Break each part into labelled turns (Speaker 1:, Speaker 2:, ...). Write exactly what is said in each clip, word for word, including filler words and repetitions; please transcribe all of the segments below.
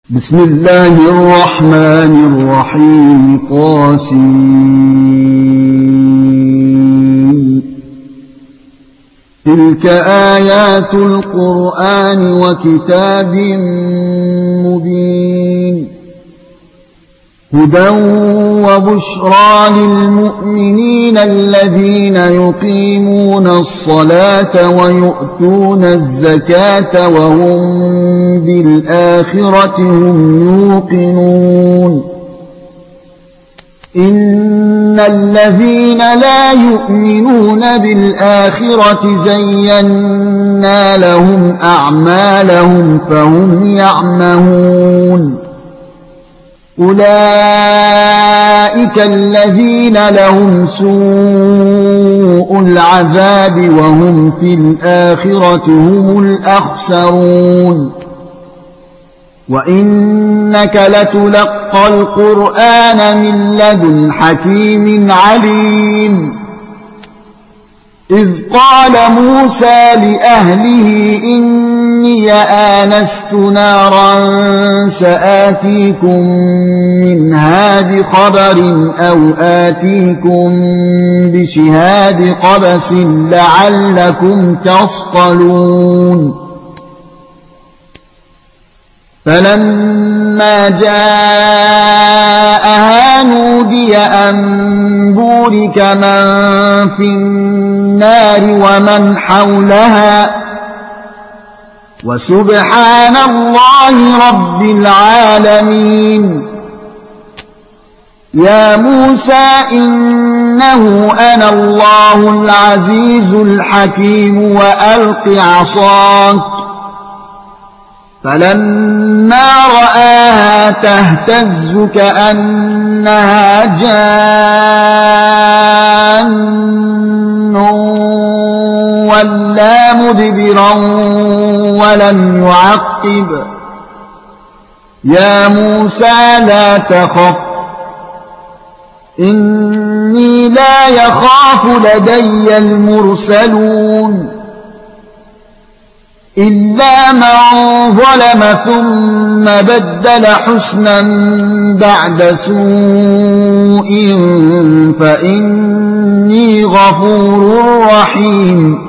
Speaker 1: بسم الله الرحمن الرحيم طاسين تلك آيات القرآن وكتاب مبين هدى وبشرى للمؤمنين الذين يقيمون الصلاة ويؤتون الزكاة وهم بالآخرة هم يوقنون إن الذين لا يؤمنون بالآخرة زينا لهم أعمالهم فهم يعمهون أولئك الذين لهم سوء العذاب وهم في الآخرة هم الأخسرون وإنك لتلقى القرآن من لدن حكيم عليم إذ قال موسى لأهله إني آنست نارا سآتيكم منها بخبر أو آتيكم بشهاد قبس لعلكم تصطلون فلما جاءها نودي أن بورك من في النار ومن حولها وسبحان الله رب العالمين يا موسى إنه أنا الله العزيز الحكيم وألق عصاك فلما رآها تهتز كأنها جان ولا مدبرا ولم يعقب يا موسى لا تخف إني لا يخاف لدي المرسلون إلا من ظلم ثم بدل حسنا بعد سوء فإني غفور رحيم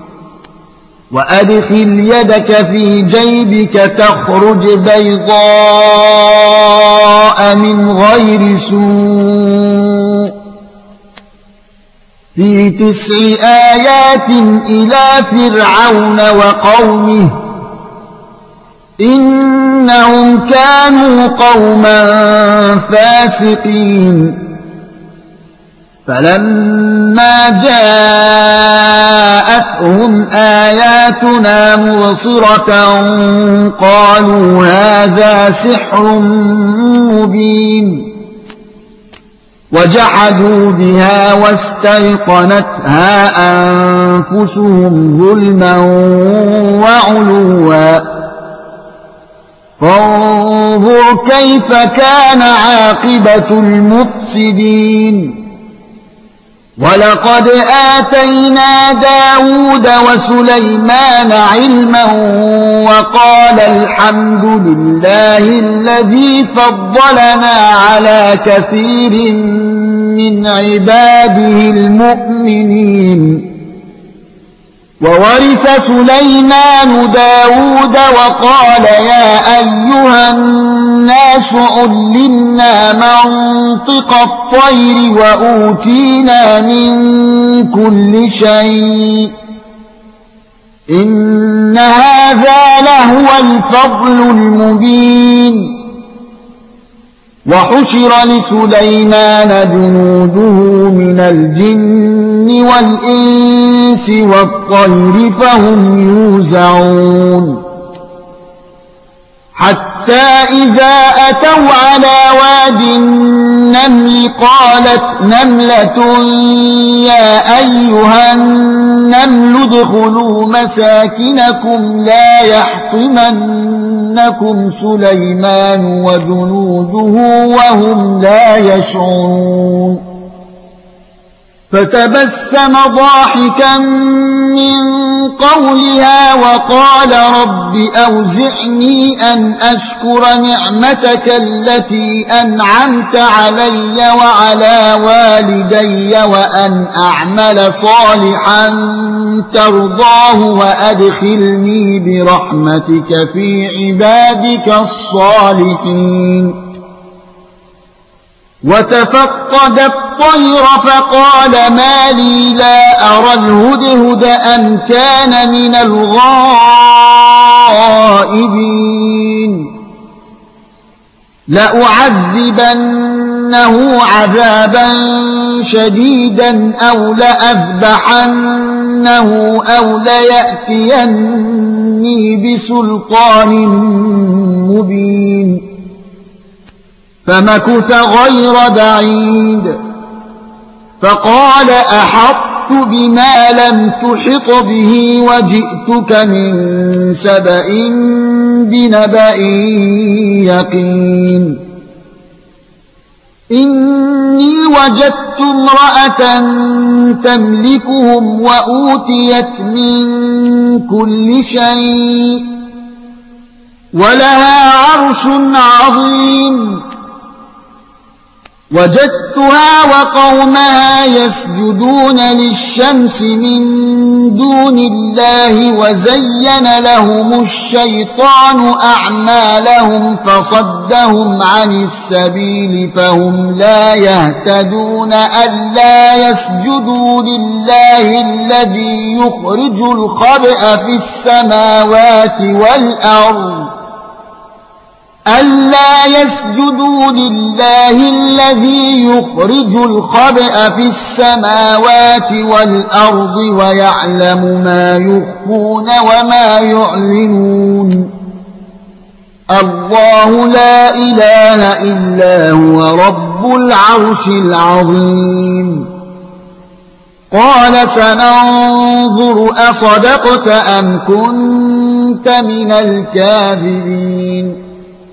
Speaker 1: وأدخل يدك في جيبك تخرج بيضاء من غير سوء في تسع آيات إلى فرعون وقومه إنهم كانوا قوما فاسقين فلما جاءتهم آياتنا مبصرة قالوا هذا سحر مبين وجحدوا بها واستيقنتها أنفسهم ظلما وعلوا فانظر كيف كان عاقبة المفسدين ولقد آتينا داود وسليمان علما وقال الحمد لله الذي فضلنا على كثير من عباده المؤمنين وورث سليمان داود وقال يا أيها الناس علمنا منطق الطير وأوتينا من كل شيء إن هذا لهو الفضل المبين وحشر لسليمان جنوده من الجن والإنس والطير فهم يوزعون حتى إذا أتوا على واد النمل قالت نملة يا أيها النمل ادخلوا مساكنكم لا يحطمنكم سليمان وجنوده وهم لا يشعرون فتبسم ضاحكا من قولها وقال رب أوزعني أن أشكر نعمتك التي أنعمت علي وعلى والدي وأن أعمل صالحا ترضاه وأدخلني برحمتك في عبادك الصالحين. وتفقد الطير فقال ما لي لا أرى الهدهد أم كان من الغائبين. لأعذبنه عذابا شديدا أو لأذبحنه أو ليأتيني بسلطان مبين. فمكث غير بعيد فقال أحطت بما لم تحط به وجئتك من سبأ بنبأ يقين. إني وجدت امرأة تملكهم وأوتيت من كل شيء ولها عرش عظيم. وجدتها وقومها يسجدون للشمس من دون الله وزين لهم الشيطان أعمالهم فصدهم عن السبيل فهم لا يهتدون. ألا يسجدوا لله الذي يخرج الخبأ في السماوات والأرض ألا يسجدوا لله الذي يخرج الخبأ في السماوات والأرض ويعلم ما يخفون وما يعلنون. الله لا إله إلا هو رب العرش العظيم. قال سننظر أصدقت أم كنت من الكاذبين.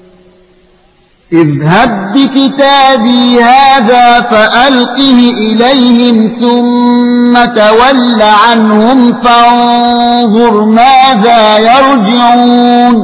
Speaker 1: اذهب بكتابي هذا فألقه إليهم ثم تول عنهم فانظر ماذا يرجعون.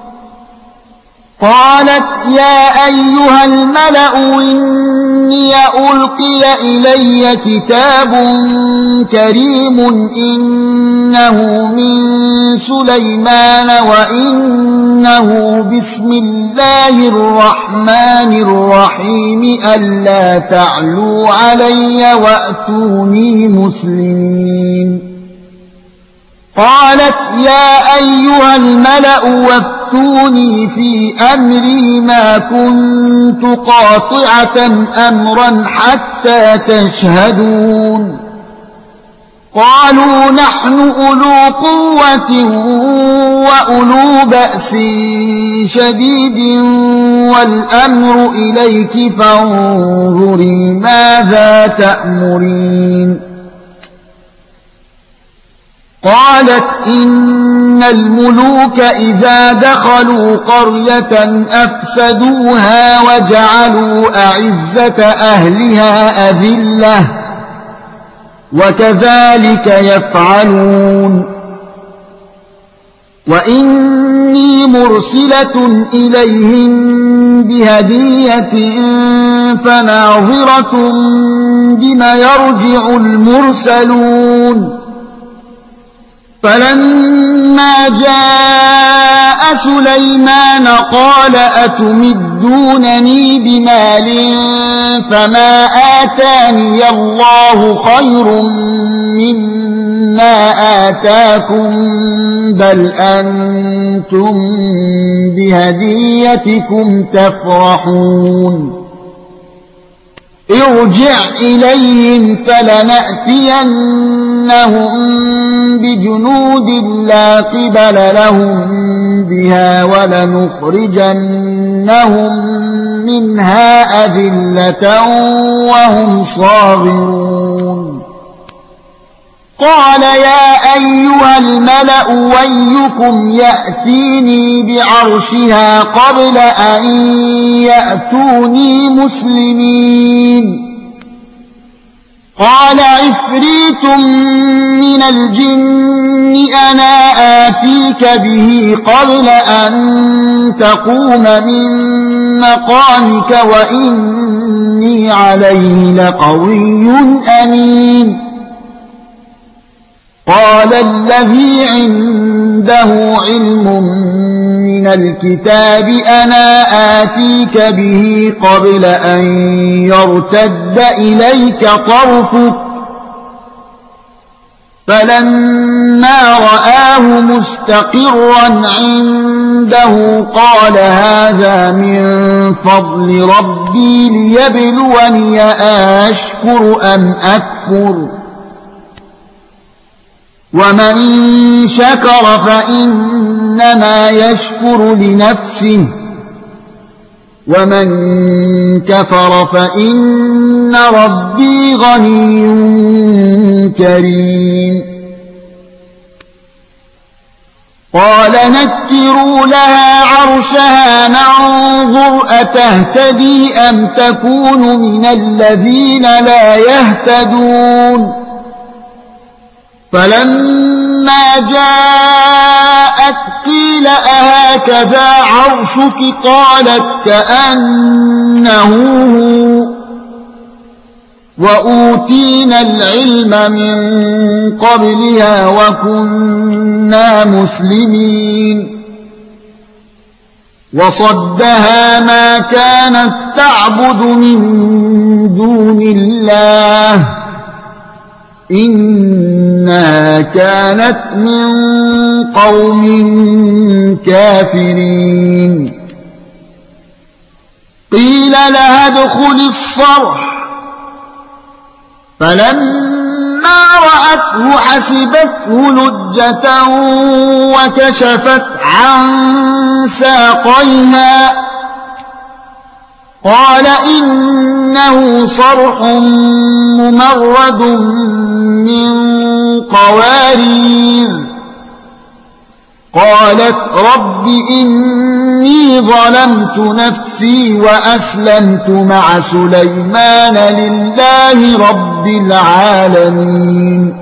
Speaker 1: قالت يا أيها الملأ إني ألقي إلي كتاب كريم إنه من سليمان وإنه بسم الله الرحمن الرحيم ألا تعلوا علي وأتوني مسلمين. قالت يا أيها الملأ وافتوني في أمري ما كنت قاطعة أمرا حتى تشهدون. قالوا نحن أولو قوة وأولو بأس شديد والأمر إليك فانظري ماذا تأمرين. قالت إن الملوك إذا دخلوا قرية أفسدوها وجعلوا أعزة أهلها أذلة وكذلك يفعلون. وإني مرسلة إليهم بهدية فناظرة بما يرجع المرسلون. فلما جاء سليمان قال أتمدونني بمال فما آتاني الله خير مما آتاكم بل أنتم بهديتكم تفرحون. ارجع إليهم فلنأتينهم بجنود لا قبل لهم بها ولنخرجنهم منها أذلة وهم صاغرون. قال يا أيها الملأ ويكم يأتيني بعرشها قبل أن يأتوني مسلمين. قال عفريت من الجن أنا آتيك به قبل أن تقوم من مقامك وإني عليه لقوي أمين. قال الذي عنده علم من الكتاب أنا آتيك به قبل أن يرتد إليك طرفك فلما رآه مستقرا عنده قال هذا من فضل ربي ليبلوني أشكر أم أكفر ومن شكر فإنما يشكر لنفسه ومن كفر فإن ربي غني كريم. قال نكروا لها عرشها ننظر أتهتدي أم تكون من الذين لا يهتدون. فلما جاءت قيل أهكذا عرشك قالت كأنه وأوتينا العلم من قبلها وكنا مسلمين. وصدها ما كانت تعبد من دون الله إنها كانت من قوم كافرين. قيل لها ادخل الصرح فلما رأته حسبته لجة وكشفت عن ساقيها قال إنه صرح ممرد من قوارير. قالت رب إني ظلمت نفسي وأسلمت مع سليمان لله رب العالمين.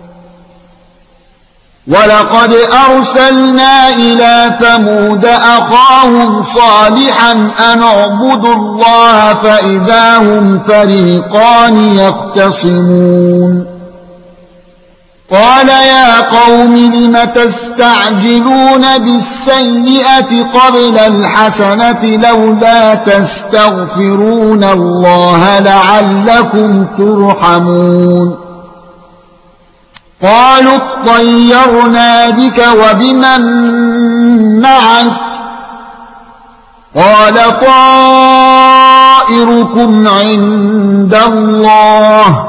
Speaker 1: ولقد أرسلنا إلى ثمود أخاهم صالحا أن اعبدوا الله فإذا هم فريقان يختصمون. قال يا قوم لم تستعجلون بالسيئة قبل الحسنة لولا تستغفرون الله لعلكم ترحمون. قالوا اطيرنا بك وبمن معك قال طائركم عند الله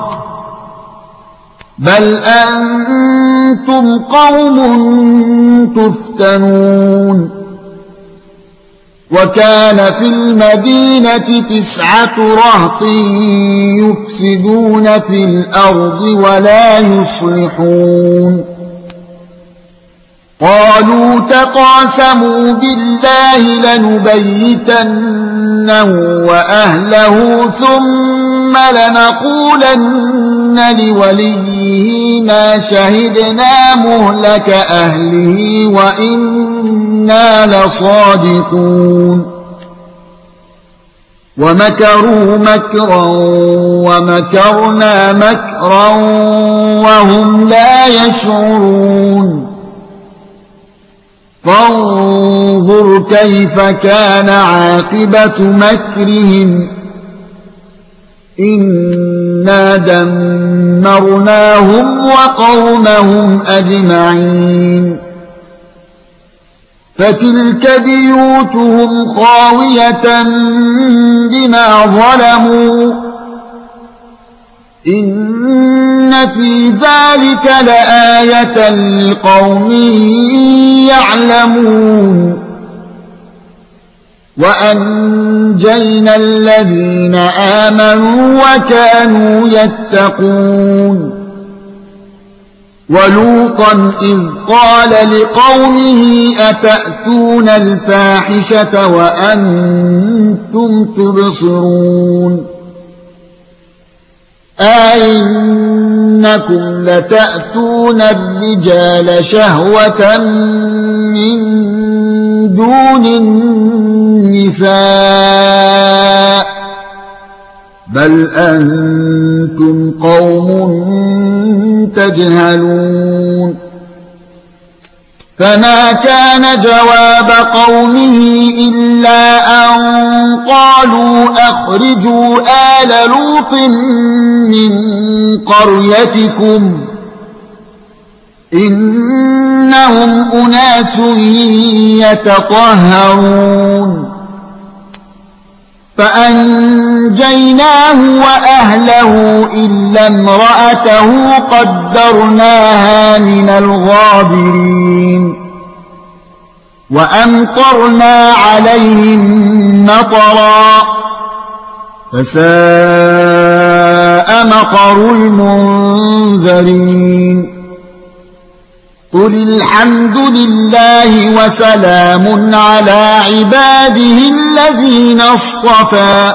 Speaker 1: بل أنتم قوم تفتنون. وكان في المدينة تسعة رهط يفسدون في الأرض ولا يصلحون. قالوا تقاسموا بالله لنبيتنه وأهله ثم لنقولن لوليه ما شهدنا مهلك أهله وإنا لصادقون. ومكروا مكرا ومكرنا مكرا وهم لا يشعرون. فانظر كيف كان عاقبة مكرهم إنا دمرناهم وقومهم أجمعين. فتلك بيوتهم خاوية بما ظلموا إن في ذلك لآية لقوم يعلمون. وأنجينا الذين آمنوا وكانوا يتقون. ولوطا إذ قال لقومه أتأتون الفاحشة وأنتم تبصرون أئنكم لتأتون الرجال شهوة من دون النساء بل أنتم قوم تجهلون فما كان جواب قومه إلا أن قالوا أخرجوا آل لوط من قريتكم إنهم أناس يتطهرون فأنجيناه وأهله إلا امرأته قدرناها من الغابرين وأمطرنا عليهم مطرا فساء مطر المنذرين قل الحمد لله وسلام على عباده الذين اصطفى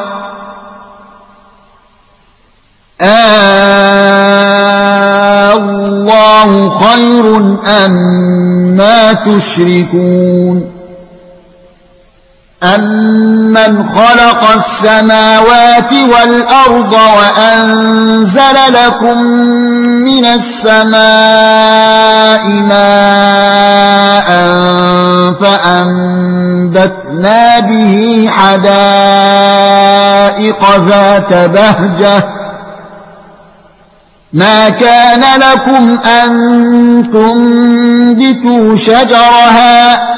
Speaker 1: الله خير أما تشركون أمن خلق السماوات والأرض وأنزل لكم من السماء ماء فأنبتنا به حدائق ذات بهجة ما كان لكم أن تنبتوا شجرها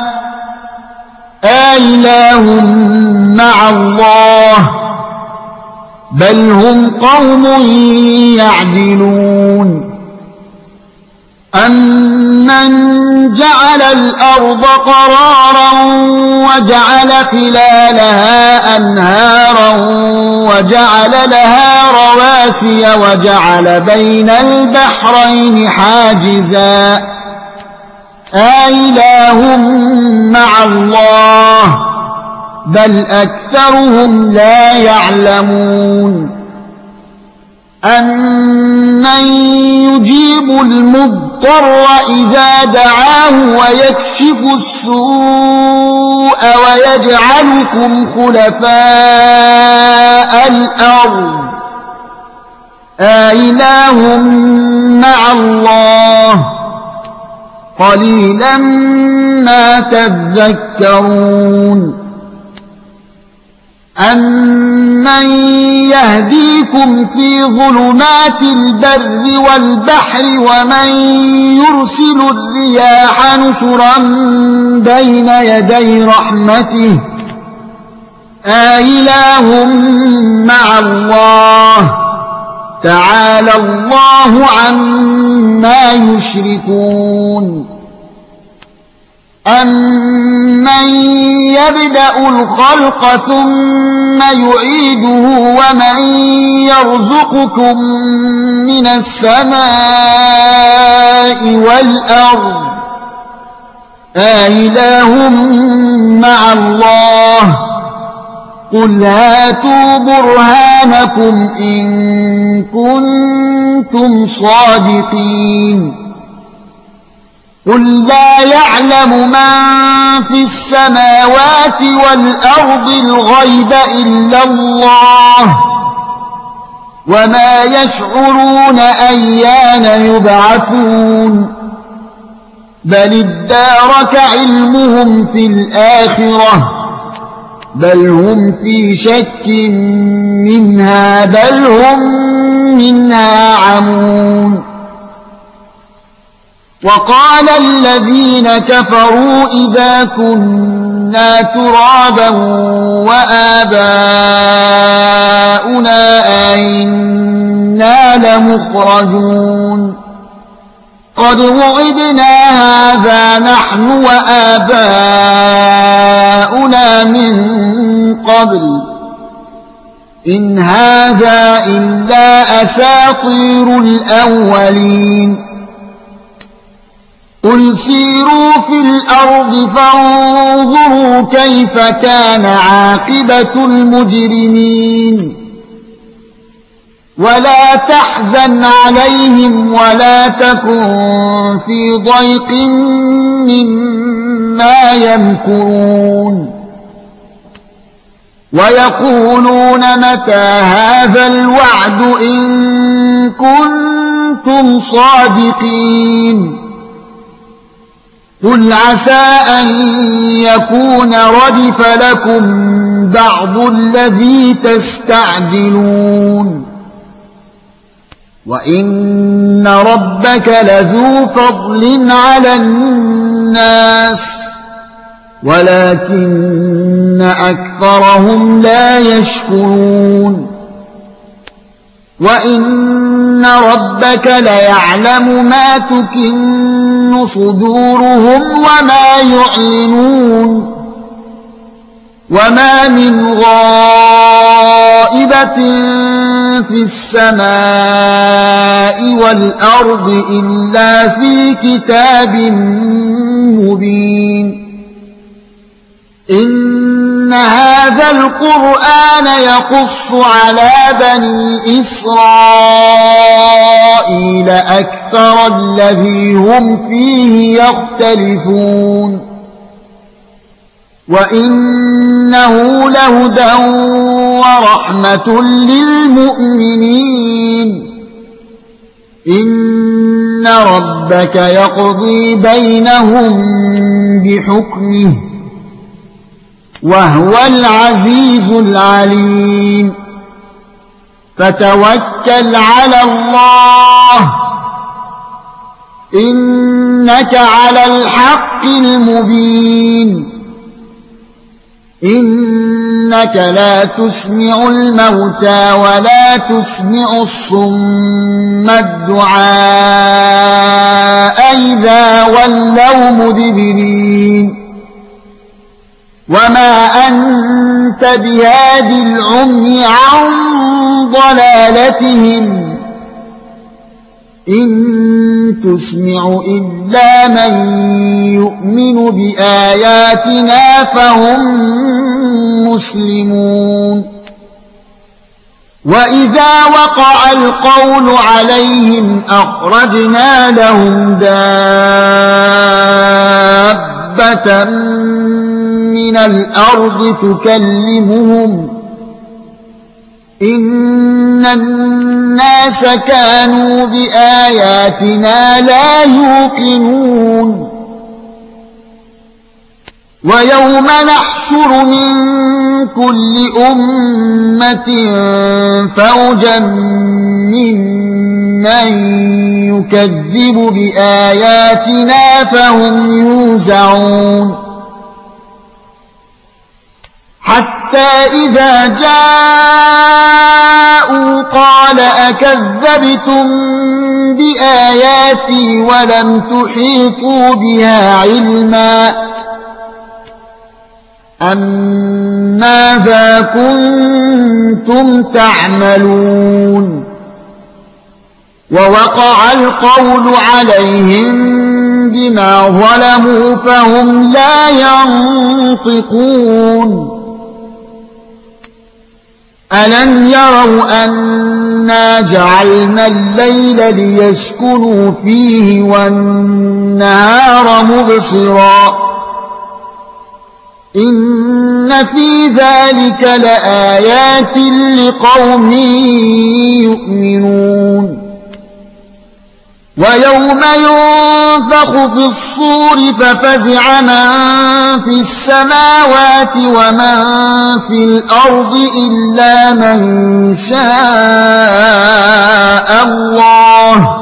Speaker 1: أإله مع الله بل هم قوم يعدلون أمن جعل الأرض قرارا وجعل خلالها أنهارا وجعل لها رواسي وجعل بين البحرين حاجزا أإله مع الله بل أكثرهم لا يعلمون أمن يجيب المضطر إذا دعاه ويكشف السوء ويجعلكم خلفاء الأرض أإله مع الله قليلا ما تذكرون أمن يهديكم في ظلمات البر والبحر ومن يرسل الرياح نشرا بين يدي رحمته أإله مع الله تعالى الله عما يشركون أمن يبدأ الخلق ثم يعيده ومن يرزقكم من السماء والأرض أإله مع الله قل هاتوا برهانكم إن كنتم صادقين قل لا يعلم من في السماوات والأرض الغيب إلا الله وما يشعرون أيان يبعثون بل ادارك علمهم في الآخرة بل هم في شك منها بل هم منها عمون وقال الذين كفروا إذا كنا ترابا وآباؤنا أئنا لمخرجون قد وعدنا هذا نحن وآباؤنا من قبل إن هذا إلا أساطير الأولين قل سيروا في الأرض فانظروا كيف كان عاقبة المجرمين ولا تحزن عليهم ولا تكن في ضيق مما يمكرون ويقولون متى هذا الوعد إن كنتم صادقين قل عسى أن يكون ردف لكم بعض الذي تستعجلون وإن ربك لذو فضل على الناس ولكن أكثرهم لا يشكرون وإن ربك ليعلم ما تكن صدورهم وما يعلنون وما من غائبة في السماء والأرض إلا في كتاب مبين إن هذا القرآن يقص على بني إسرائيل أكثر الذي هم فيه يختلفون وإنه لهدى ورحمة للمؤمنين إن ربك يقضي بينهم بحكمه وهو العزيز العليم فتوكل على الله إنك على الحق المبين إنك لا تسمع الموتى ولا تسمع الصم الدعاء إذا ولوا مدبرين وما أنت بهاد العمي عن ضلالتهم إن تسمع إلا من يؤمن بآياتنا فهم مسلمون وإذا وقع القول عليهم أخرجنا لهم دابة من الأرض تكلمهم إن الناس كانوا بآياتنا لا يوقنون ويوم نحشر من كل أمة فوجا ممن يكذب بآياتنا فهم يوزعون حتى إذا جاءوا قال أكذبتم بآياتي ولم تحيطوا بها علما أم ماذا كنتم تعملون ووقع القول عليهم بما ظلموا فهم لا ينطقون ألم يروا أنا جعلنا الليل ليسكنوا فيه والنهار مبصرا إن في ذلك لآيات لقوم يؤمنون ويوم ينفخ في الصور ففزع من في السماوات ومن في الأرض إلا من شاء الله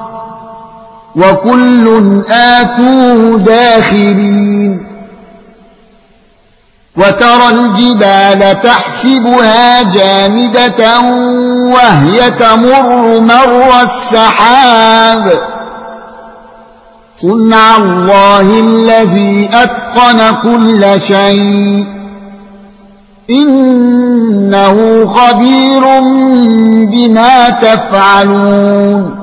Speaker 1: وكل آتوه داخرين وترى الجبال تحسبها جامدة وهي تمر مر السحاب صنع الله الذي أتقن كل شيء إنه خبير بما تفعلون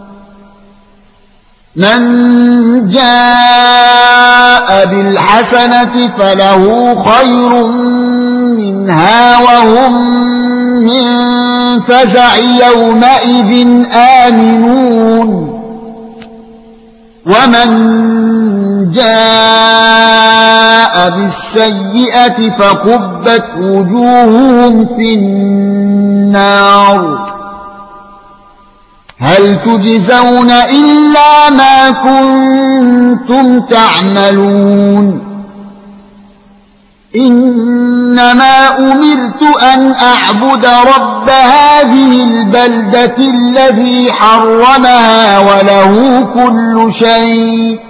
Speaker 1: من جاء بالحسنة فله خير منها وهم من الفزع يومئذ آمنون ومن جاء بالسيئة فكبت وجوههم في النار هل تجزون إلا ما كنتم تعملون إنما أمرت أن أعبد رب هذه البلدة الذي حرمها وله كل شيء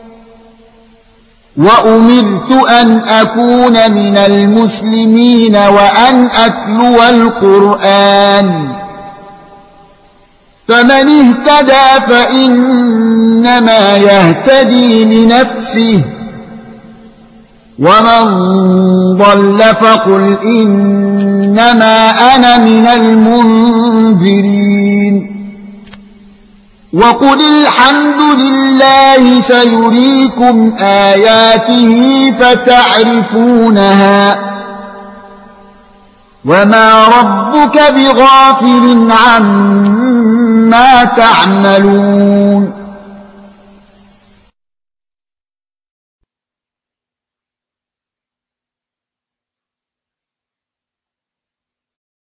Speaker 1: وأمرت أن أكون من المسلمين وأن أتلو القرآن فمن اهتدى فإنما يهتدي لنفسه ومن ضل فقل إنما أنا من المنذرين وقل الحمد لله سيريكم آياته فتعرفونها وما ربك بغافل عما تعملون